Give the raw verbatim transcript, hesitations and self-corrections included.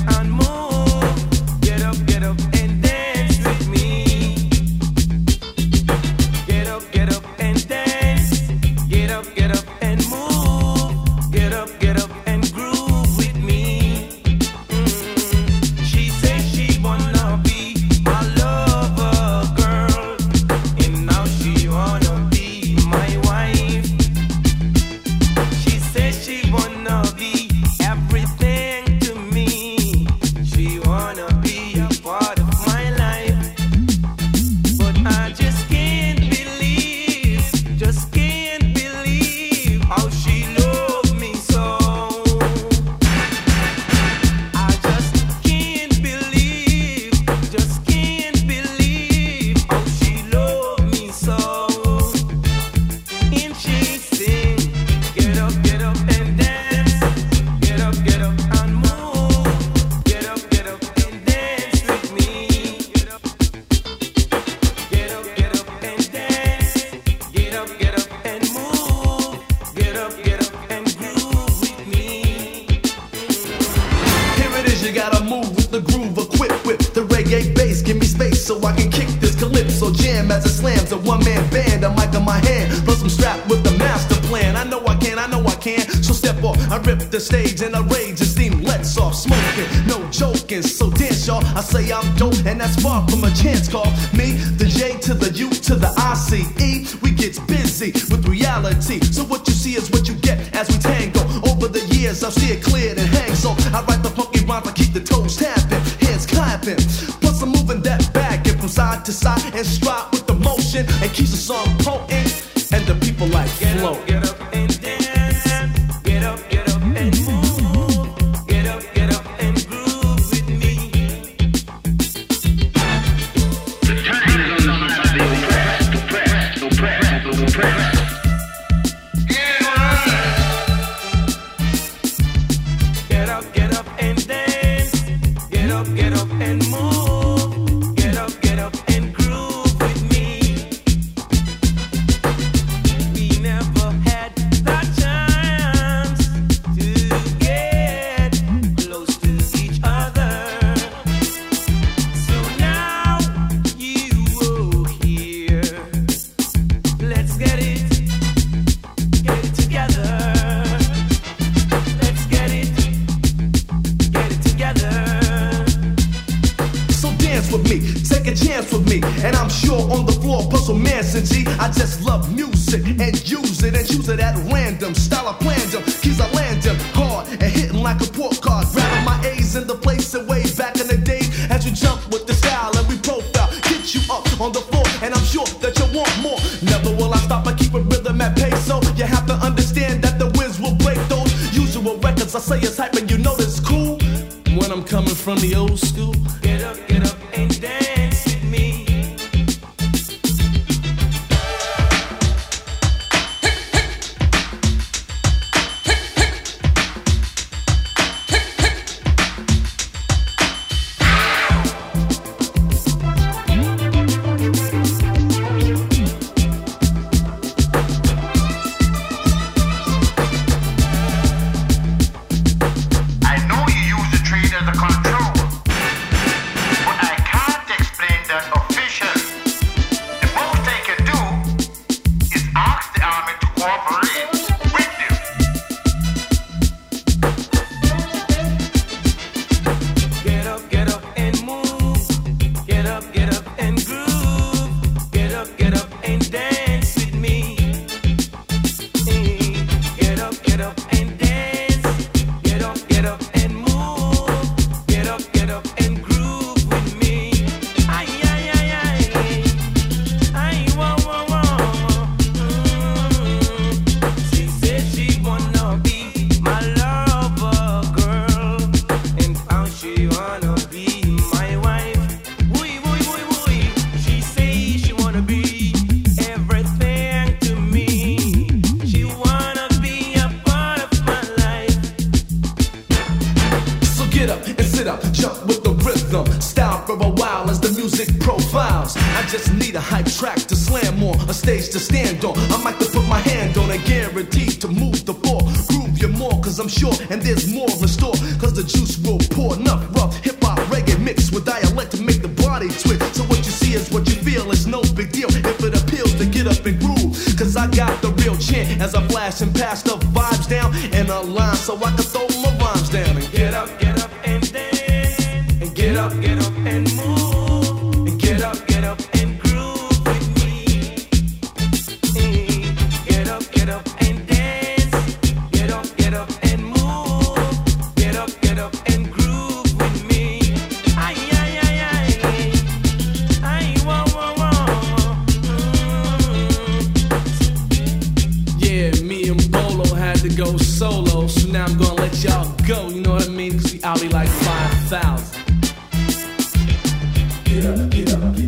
and move. Get up, get up and dance with me. Get up, get up and dance. Get up, get up and move. Get up, get up and groove with me. Mm. She says she wanna be my lover girl, and now she wanna be my wife. She says she wanna be everything to me. She wanna be a part of my life. But I just can't believe, just can't believe how she loved me so. I just can't believe, just can't believe how she loved me so. And she sing, get up, get up and dance. Get up, get up and move. Get up, get up and dance with me. Get up, get up, get up and dance. Get up, get up and move. Get up, get up and groove with me. Here it is, you gotta move with the groove, equipped with the reggae bass. Give me space so I can kick this calypso jam as it slams a one-man band. A mic in my hand, plus I'm strapped with the master plan. I know I can, I know I can, so step off. I rip the stage and I rage and steam lets off. Smoking, no joking, so dance y'all. I say I'm dope and that's far from a chance call. Me, the J to the U to the I C E. We get busy with reality, so what you see is what you get as we tango. Over the years I've steered clear and hang, so I write the funky rhymes, I keep the toes tapping, hands clapping. Plus I'm moving that back and from side to side and stride with the motion, and keeps the song potent and the people like Get flow. up, get up and dance. Get up, get up and move. Get up, get up and groove with me. The time is on the side of the oppressed, oppressed, oppressed, oppressed. Get up, get up and dance. Get up, get up and move. Get up, get up and groove with me. We never had the chance to get close to each other. So now you are here. Let's get it, get it together. Let's get it, get it together. So dance with me, take a chance with me, and I'm sure on the floor, puzzle Manson G. I just love music and use it and choose it at random. Style I planned them, keys I land them hard and hitting like a port card. Grabbing my A's in the place and way back in the day as we jump with the style and we profile, get you up on the floor, and I'm sure that you want more. Never will I stop, I keep a rhythm at pace, so you have to understand that the winds will break those usual records. I say it's hype and you know it's cool when I'm coming from the old school. Get up, get up and dance with me. I know you use the train as a control, but I can't explain that officially. The most they can do is ask the army to cooperate with you. Get up, get up and move. Get up, get up and groove. Get up, get up and dance with me. Hey, get up, get up and dance. Get up, get up and move. Get up, get up and groove with me. Ay, ay, ay, ay. Ay, whoa, whoa, whoa. Mm. She said she wanna be my lover girl, and how she wanna be my wife. Woo, woo, woo, woo. She say she wanna be everything to me. She wanna be a part of my life. So get up and sit up, jump with the rhythm. Style for a while as the music profiles. I just need a hype track to slam on, a stage to stand on. I might have put my hand on a guarantee to move the floor. Groove you more, cause I'm sure, and there's more in store. Cause the juice will pour. Enough rough hip-hop reggae mixed with dialect to make the body twist. So what you see is what you feel, it's no big deal if it appeals to get up and groove. Cause I got the real chant as I flash and pass the vibes down in a line so I can throw my rhymes down. And Get up, get up and dance. And get up, get up and move. And get up, get up and groove with me. Get up, get up and dance. Get up, get up and move. Get up, get up and groove with me. Ay, ay, ay, ay. Ay, whoa, whoa, whoa. Mm. yeah, me and Bolo had to go solo, so now I'm gonna let y'all go. You know what I mean? Cause we out here like five thousand. Get up, get up, get up.